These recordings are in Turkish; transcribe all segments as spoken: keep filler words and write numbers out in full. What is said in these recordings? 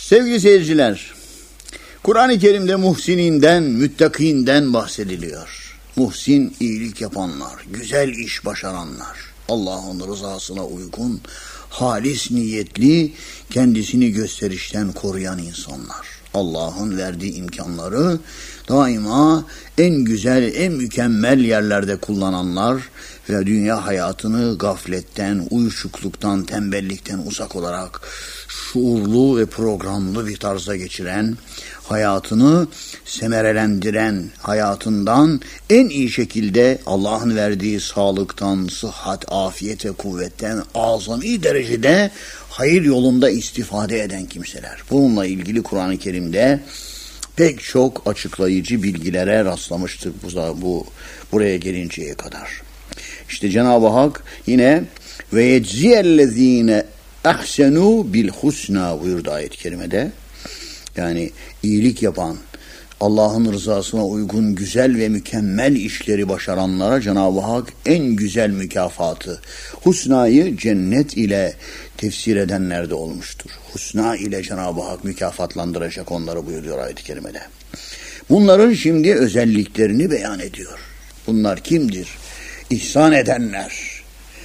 Sevgili seyirciler, Kur'an-ı Kerim'de muhsininden, müttakinden bahsediliyor. Muhsin, iyilik yapanlar, güzel iş başaranlar, Allah'ın rızasına uygun, halis niyetli, kendisini gösterişten koruyan insanlar. Allah'ın verdiği imkanları daima en güzel, en mükemmel yerlerde kullananlar ve dünya hayatını gafletten, uyuşukluktan, tembellikten uzak olarak şuurlu ve programlı bir tarzda geçiren, hayatını semerelendiren, hayatından en iyi şekilde Allah'ın verdiği sağlıktan, sıhhat, afiyet ve kuvvetten azami derecede hayır yolunda istifade eden kimseler. Bununla ilgili Kur'an-ı Kerim'de pek çok açıklayıcı bilgilere rastlamıştık bu, bu buraya gelinceye kadar. İşte Cenab-ı Hak yine ve yecziyellezine ahsenu bil husna buyurdu ayet-i kerimede. Yani iyilik yapan, Allah'ın rızasına uygun güzel ve mükemmel işleri başaranlara Cenab-ı Hak en güzel mükafatı, husnayı cennet ile tefsir edenler de olmuştur. Husna ile Cenab-ı Hak mükafatlandıracak onları buyuruyor ayet-i kerimede. Bunların şimdi özelliklerini beyan ediyor. Bunlar kimdir? İhsan edenler.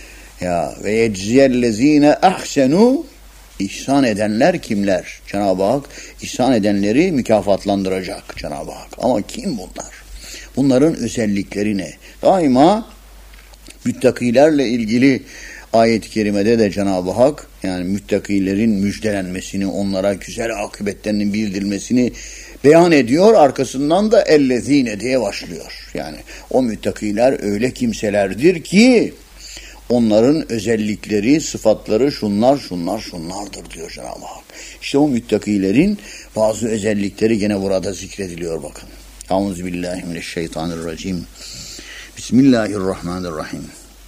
Ya ve yecziyellezine ahsenu, İhsan edenler kimler? Cenab-ı Hak ihsan edenleri mükafatlandıracak Cenab-ı Hak. Ama kim bunlar? Bunların özellikleri ne? Daima müttakilerle ilgili ayet-i kerimede de Cenab-ı Hak yani müttakilerin müjdelenmesini, onlara güzel akıbetlerinin bildirilmesini beyan ediyor. Arkasından da ellezine diye başlıyor. Yani o müttakiler öyle kimselerdir ki onların özellikleri, sıfatları şunlar, şunlar, şunlardır diyor Cenab-ı Hak. İşte o müttakilerin bazı özellikleri gene burada zikrediliyor bakın. Euzubillahimineşşeytanirracim. Bismillahirrahmanirrahim.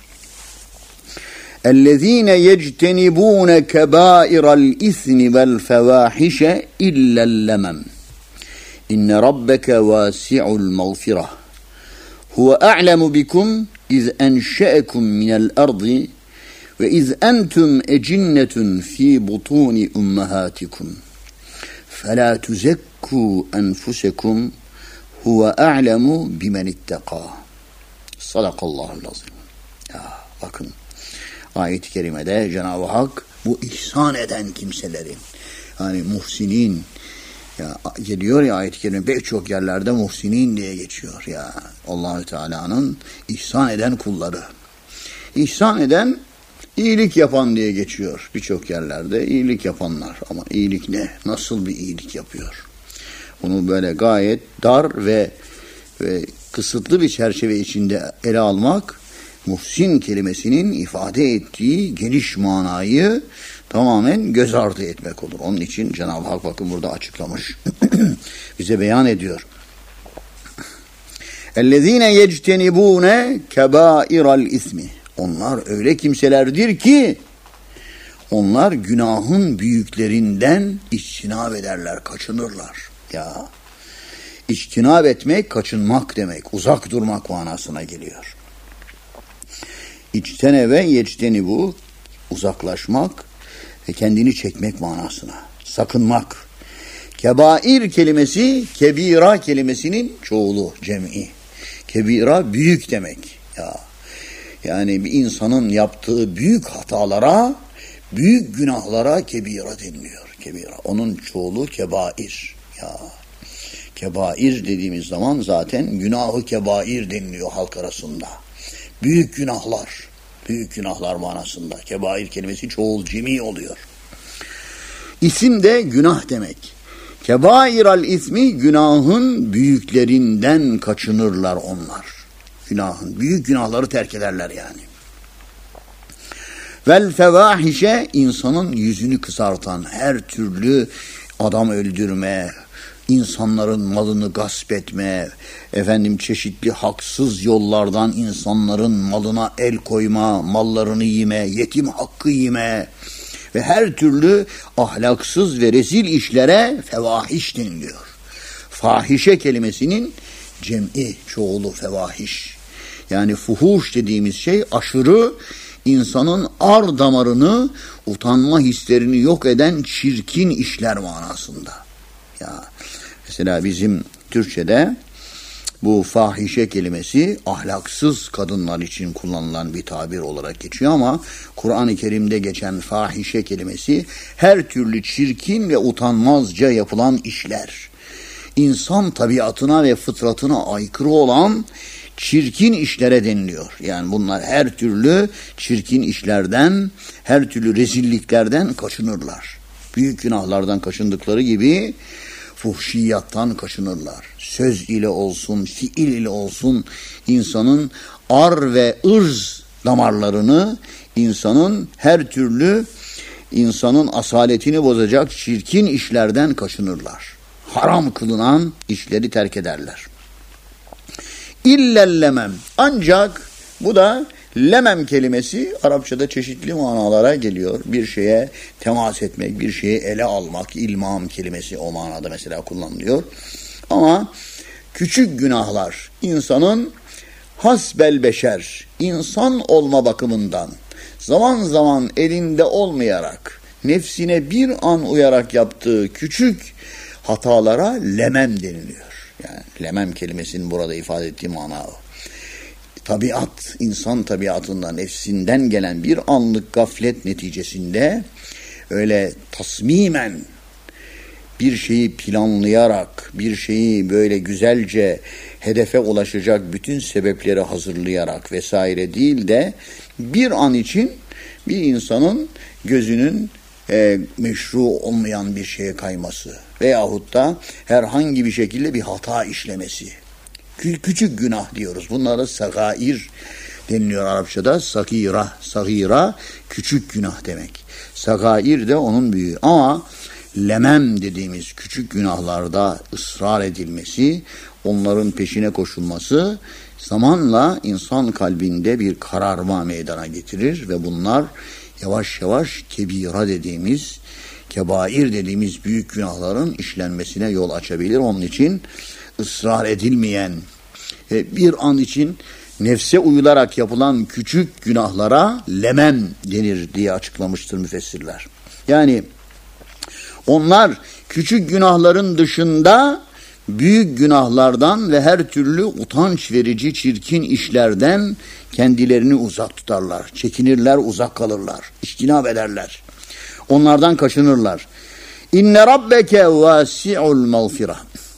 اَلَّذ۪ينَ يَجْتَنِبُونَ كَبَائِرَ الْاِثْمِ وَالْفَوَاحِشَ اِلَّا اللَّمَمْ اِنَّ رَبَّكَ وَاسِعُ الْمَغْفِرَةِ هُوَ أَعْلَمُ بِكُمْ اِذْ اَنْشَأَكُمْ مِنَ الْأَرْضِ وَاِذْ أَنْتُمْ اَجِنَّةٌ ف۪ي بُطُونِ اُمَّهَاتِكُمْ فَلَا تُزَكُّوا أَنْفُسَكُمْ هُوَ أَعْلَمُ بِمَنِ اتَّقَى Sadakallahu lazim. Ya bakın ayet-i kerimede Cenab-ı Hak bu ihsan eden kimselerin yani muhsinin ya geliyor ya ayet-i kerime pek çok yerlerde muhsinin diye geçiyor ya Allah-u Teala'nın ihsan eden kulları. İhsan eden iyilik yapan diye geçiyor birçok yerlerde iyilik yapanlar ama iyilik ne? Nasıl bir iyilik yapıyor? Bunu böyle gayet dar ve, ve kısıtlı bir çerçeve içinde ele almak muhsin kelimesinin ifade ettiği geniş manayı tamamen göz ardı etmek olur. Onun için Cenab-ı Hak bakın burada açıklamış. Bize beyan ediyor. اَلَّذ۪ينَ يَجْتَنِبُونَ كَبَائِرَ الْاِثْمِ Onlar öyle kimselerdir ki onlar günahın büyüklerinden içtinab ederler, kaçınırlar. Ya içtinab etmek, kaçınmak demek, uzak durmak manasına geliyor. İçtenebe yectenibu uzaklaşmak ve kendini çekmek manasına. Sakınmak. Kebair kelimesi kebira kelimesinin çoğulu, cem'i. Kebira büyük demek. Ya yani bir insanın yaptığı büyük hatalara, büyük günahlara kebira deniliyor. Kebira. Onun çoğulu kebair. Ya kebair dediğimiz zaman zaten günahı kebair deniliyor halk arasında. Büyük günahlar, büyük günahlar manasında. Kebair kelimesi çoğul cemi oluyor. İsim de günah demek. Kebairal ismi günahın büyüklerinden kaçınırlar onlar. Günahın, büyük günahları terk ederler yani. Vel fevahişe insanın yüzünü kızartan her türlü adam öldürme, insanların malını gasp etme, efendim çeşitli haksız yollardan insanların malına el koyma, mallarını yeme, yetim hakkı yeme ve her türlü ahlaksız ve rezil işlere fevahiş deniliyor. Fahişe kelimesinin cem'i, çoğulu fevahiş. Yani fuhuş dediğimiz şey aşırı, insanın ar damarını, utanma hislerini yok eden çirkin işler manasında. Ya mesela bizim Türkçe'de bu fahişe kelimesi ahlaksız kadınlar için kullanılan bir tabir olarak geçiyor ama Kur'an-ı Kerim'de geçen fahişe kelimesi her türlü çirkin ve utanmazca yapılan işler. İnsan tabiatına ve fıtratına aykırı olan çirkin işlere deniliyor. Yani bunlar her türlü çirkin işlerden, her türlü rezilliklerden kaçınırlar. Büyük günahlardan kaçındıkları gibi fuhşiyattan kaçınırlar. Söz ile olsun, fiil ile olsun insanın ar ve ırz damarlarını, insanın her türlü insanın asaletini bozacak çirkin işlerden kaçınırlar. Haram kılınan işleri terk ederler. İllellemem. Ancak bu da lemem kelimesi Arapçada çeşitli manalara geliyor. Bir şeye temas etmek, bir şeye ele almak, ilmam kelimesi o manada mesela kullanılıyor. Ama küçük günahlar insanın hasbel beşer, insan olma bakımından zaman zaman elinde olmayarak, nefsine bir an uyarak yaptığı küçük hatalara lemem deniliyor. Yani lemem kelimesinin burada ifade ettiği mana o. Tabiat, insan tabiatından, nefsinden gelen bir anlık gaflet neticesinde öyle tasmimen bir şeyi planlayarak, bir şeyi böyle güzelce hedefe ulaşacak bütün sebepleri hazırlayarak vesaire değil de bir an için bir insanın gözünün e, meşru olmayan bir şeye kayması veyahut da herhangi bir şekilde bir hata işlemesi. Küçük günah diyoruz. Bunlara sagair deniliyor Arapçada. Sagira, sagira küçük günah demek. Sagair de onun büyüğü. Ama lemem dediğimiz küçük günahlarda ısrar edilmesi, onların peşine koşulması zamanla insan kalbinde bir kararma meydana getirir ve bunlar yavaş yavaş kebira dediğimiz, kebair dediğimiz büyük günahların işlenmesine yol açabilir. Onun için ısrar edilmeyen, bir an için nefse uyularak yapılan küçük günahlara lemem denir diye açıklamıştır müfessirler. Yani onlar küçük günahların dışında büyük günahlardan ve her türlü utanç verici çirkin işlerden kendilerini uzak tutarlar. Çekinirler, uzak kalırlar. İçtinab ederler. Onlardan kaçınırlar. İnne rabbeke vasi'ul mağfirah.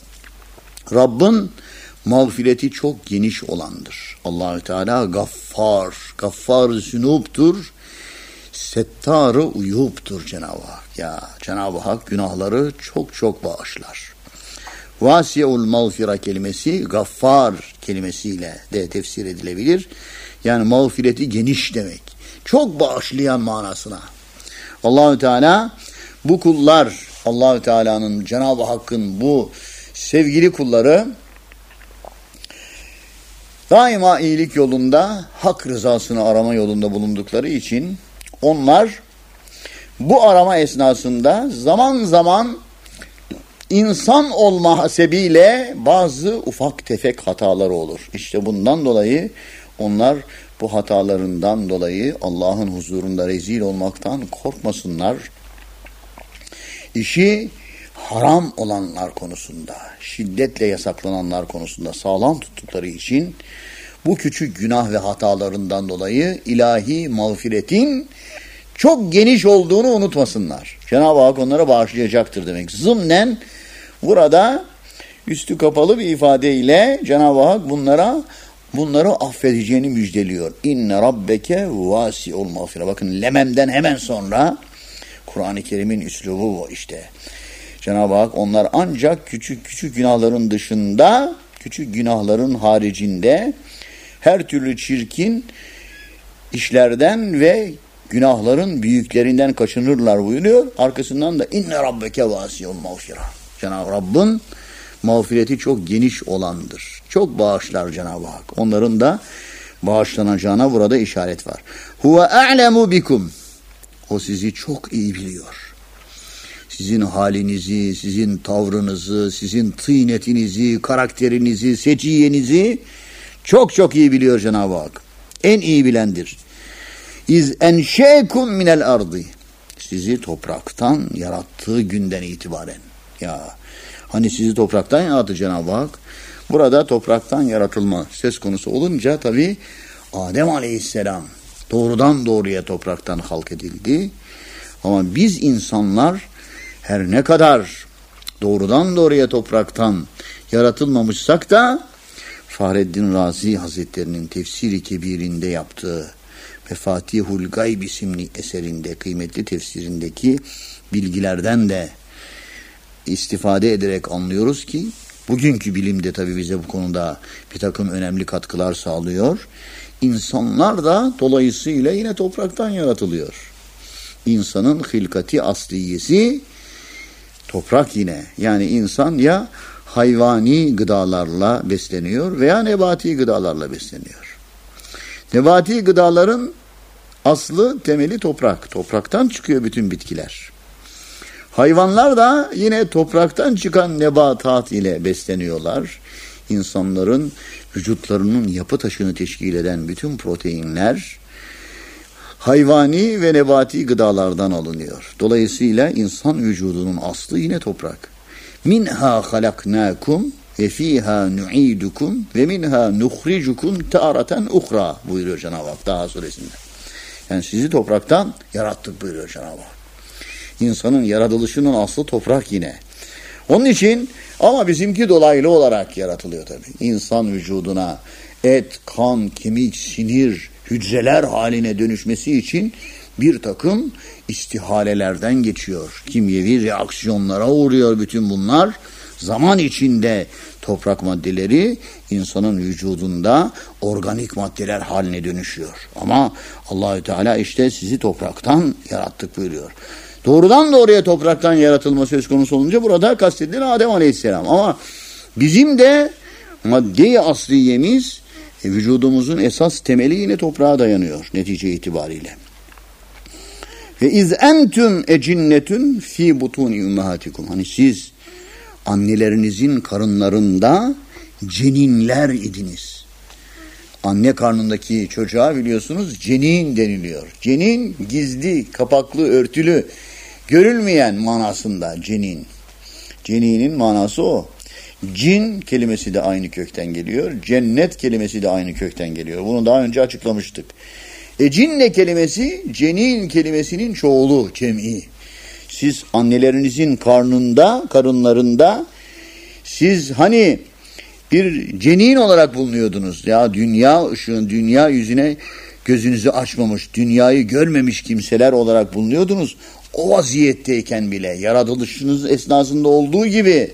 Rabbin mağfireti çok geniş olandır. Allah-u Teala gaffar, gaffar-ı zünubtur, settar-ı uyubtur Cenab-ı Hak. Ya Cenab-ı Hak günahları çok çok bağışlar. Vasi'ul mağfira kelimesi gaffar kelimesiyle de tefsir edilebilir. Yani mağfireti geniş demek. Çok bağışlayan manasına. Allah-u Teala bu kullar, Allah-u Teala'nın, Cenab-ı Hakk'ın bu sevgili kulları daima iyilik yolunda, hak rızasını arama yolunda bulundukları için onlar bu arama esnasında zaman zaman insan olma hasebiyle bazı ufak tefek hataları olur. İşte bundan dolayı onlar bu hatalarından dolayı Allah'ın huzurunda rezil olmaktan korkmasınlar. İşi haram olanlar konusunda, şiddetle yasaklananlar konusunda sağlam tuttukları için bu küçük günah ve hatalarından dolayı ilahi mağfiretin çok geniş olduğunu unutmasınlar. Cenab-ı Hak onlara bağışlayacaktır demek. Zımnen burada üstü kapalı bir ifadeyle Cenab-ı Hak bunlara bunları affedeceğini müjdeliyor. İnne rabbeke vasi'ul mağfire. Bakın lememden hemen sonra Kur'an-ı Kerim'in üslubu bu işte. Cenab-ı Hak onlar ancak küçük küçük günahların dışında, küçük günahların haricinde her türlü çirkin işlerden ve günahların büyüklerinden kaçınırlar buyuruyor. Arkasından da inne rabbeke vasi'ul mağfire. Cenab-ı Rabb'in mağfireti çok geniş olandır. Çok bağışlar Cenab-ı Hak. Onların da bağışlanacağına burada işaret var. Huve a'lemu bikum. O sizi çok iyi biliyor. Sizin halinizi, sizin tavrınızı, sizin tıynetinizi, karakterinizi, seciyenizi çok çok iyi biliyor Cenab-ı Hak. En iyi bilendir. İz enşekum minel ardı. Sizi topraktan yarattığı günden itibaren. Ya hani sizi topraktan yarattı Cenab-ı Hak. Burada topraktan yaratılma söz konusu olunca tabii Adem Aleyhisselam doğrudan doğruya topraktan halk edildi. Ama biz insanlar her ne kadar doğrudan doğruya topraktan yaratılmamışsak da Fahreddin Razi Hazretleri'nin Tefsir-i Kebir'inde yaptığı ve Fatihul Gayb isimli eserinde, kıymetli tefsirindeki bilgilerden de istifade ederek anlıyoruz ki bugünkü bilimde tabii bize bu konuda bir takım önemli katkılar sağlıyor. İnsanlar da dolayısıyla yine topraktan yaratılıyor. İnsanın hılkati asliyesi toprak yine. Yani insan ya hayvani gıdalarla besleniyor veya nebati gıdalarla besleniyor. Nebati gıdaların aslı, temeli toprak. Topraktan çıkıyor bütün bitkiler. Hayvanlar da yine topraktan çıkan nebatat ile besleniyorlar. İnsanların vücutlarının yapı taşını teşkil eden bütün proteinler hayvani ve nebati gıdalardan alınıyor. Dolayısıyla insan vücudunun aslı yine toprak. Minha halaknakum ve fiha nu'idukum ve minha nukhrijukum ta'raten ukhra buyuruyor Cenab-ı Hak Daha suresinde. Yani sizi topraktan yarattık buyuruyor Cenab-ı Hak. İnsanın yaratılışının aslı toprak yine. Onun için ama bizimki dolaylı olarak yaratılıyor tabii. İnsan vücuduna et, kan, kemik, sinir, hücreler haline dönüşmesi için bir takım istihalelerden geçiyor. Kimyevi reaksiyonlara uğruyor bütün bunlar. Zaman içinde toprak maddeleri insanın vücudunda organik maddeler haline dönüşüyor. Ama Allahü Teala işte sizi topraktan yarattık buyuruyor. Doğrudan doğruya topraktan yaratılma söz konusu olunca burada kastedilen Adem Aleyhisselam. Ama bizim de madde-i asliyemiz e, vücudumuzun esas temeli yine toprağa dayanıyor netice itibariyle. Ve iz entüm ecinnetun fi butuni ummahatikum. Hani siz annelerinizin karınlarında ceninler idiniz. Anne karnındaki çocuğa biliyorsunuz cenin deniliyor. Cenin gizli, kapaklı, örtülü, görülmeyen manasında cenin. Ceninin manası o. Cin kelimesi de aynı kökten geliyor. Cennet kelimesi de aynı kökten geliyor. Bunu daha önce açıklamıştık. E cinne kelimesi cenin kelimesinin çoğulu, cem'i. Siz annelerinizin karnında, karınlarında siz hani bir cenin olarak bulunuyordunuz. Ya dünya ışığın, dünya yüzüne gözünüzü açmamış, dünyayı görmemiş kimseler olarak bulunuyordunuz. O vaziyetteyken bile yaratılışınız esnasında olduğu gibi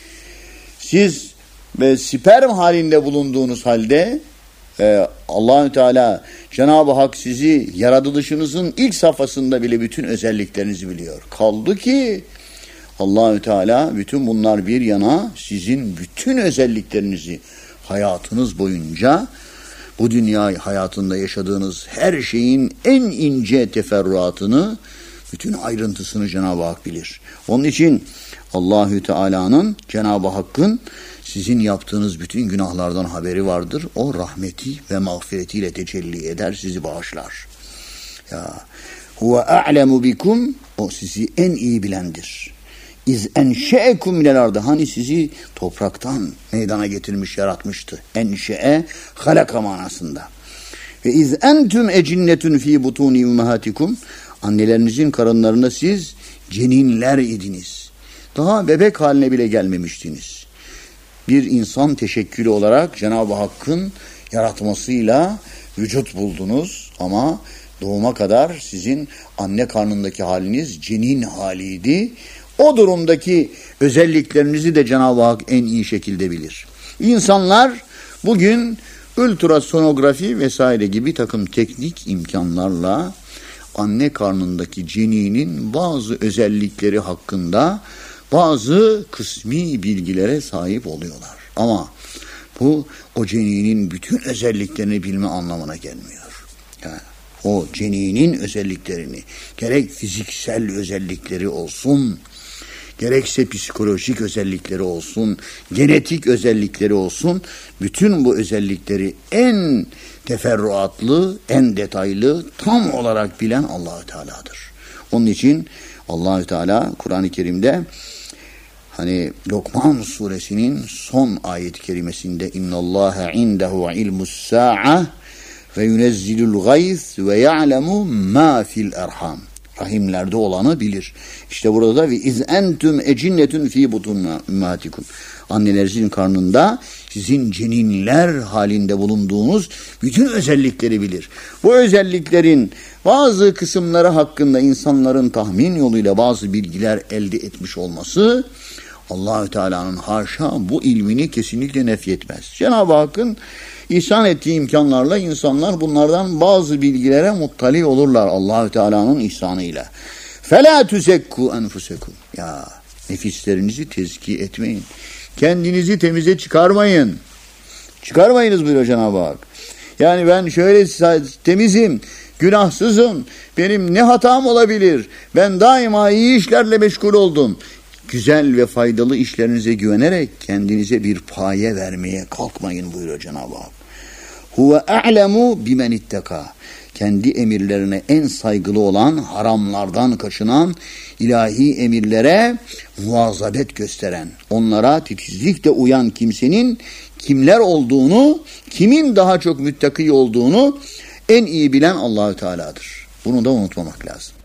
siz ve sperm halinde bulunduğunuz halde e, Allahü Teala Cenab-ı Hak sizi yaratılışınızın ilk safhasında bile bütün özelliklerinizi biliyor. Kaldı ki Allahü Teala bütün bunlar bir yana sizin bütün özelliklerinizi hayatınız boyunca bu dünya hayatında yaşadığınız her şeyin en ince teferruatını, bütün ayrıntısını Cenab-ı Hak bilir. Onun için Allahü Teala'nın, Cenab-ı Hakk'ın sizin yaptığınız bütün günahlardan haberi vardır. O rahmeti ve mağfiretiyle tecelli eder, sizi bağışlar. Ya huve a'lemu bikum, o sizi en iyi bilendir. İz enşe'ekum minel ardı, hani sizi topraktan meydana getirmiş, yaratmıştı. Enşe'e halaka manasında. Ve iz entüm ecinnetun fi butuni ummahatikum, annelerinizin karınlarında siz ceninler idiniz. Daha bebek haline bile gelmemiştiniz. Bir insan teşekkülü olarak Cenab-ı Hakk'ın yaratmasıyla vücut buldunuz ama doğuma kadar sizin anne karnındaki haliniz cenin haliydi. O durumdaki özelliklerinizi de Cenab-ı Hak en iyi şekilde bilir. İnsanlar bugün ultrasonografi vesaire gibi takım teknik imkanlarla anne karnındaki ceninin bazı özellikleri hakkında bazı kısmi bilgilere sahip oluyorlar. Ama bu o ceninin bütün özelliklerini bilme anlamına gelmiyor. Yani o ceninin özelliklerini, gerek fiziksel özellikleri olsun, gerekse psikolojik özellikleri olsun, genetik özellikleri olsun, bütün bu özellikleri en teferruatlı, en detaylı, tam olarak bilen Allah-u Teala'dır. Onun için Allah-u Teala Kur'an-ı Kerim'de hani Lokman suresinin son ayet-i kerimesinde İnnallâhe indehu ilmus sâ'a ve yunezzilul gayz ve ya'lemu mâ fil erham. Rahimlerde olanı bilir. İşte burada da ve iz entüm ecinnetun fi butun ummatikum. Annelerinizin karnında sizin ceninler halinde bulunduğunuz bütün özellikleri bilir. Bu özelliklerin bazı kısımları hakkında insanların tahmin yoluyla bazı bilgiler elde etmiş olması Allah-u Teala'nın haşa bu ilmini kesinlikle nefyetmez. Cenab-ı Hakk'ın ihsan ettiği imkanlarla insanlar bunlardan bazı bilgilere muttali olurlar Allah-u Teala'nın ihsanıyla. فَلَا تُزَكُّوا أَنْفُسَكُمْ. Ya nefislerinizi tezkiye etmeyin. Kendinizi temize çıkarmayın. Çıkarmayınız buyuruyor Cenab-ı Hak. Yani ben şöyle temizim, günahsızım, benim ne hatam olabilir? Ben daima iyi işlerle meşgul oldum. Güzel ve faydalı işlerinize güvenerek kendinize bir paye vermeye kalkmayın buyuruyor Cenab-ı Hak. Huve a'lemu bimen itteka. Kendi emirlerine en saygılı olan, haramlardan kaçınan, ilahi emirlere muazabet gösteren, onlara titizlikle uyan kimsenin kimler olduğunu, kimin daha çok müttaki olduğunu en iyi bilen Allah-u Teala'dır. Bunu da unutmamak lazım.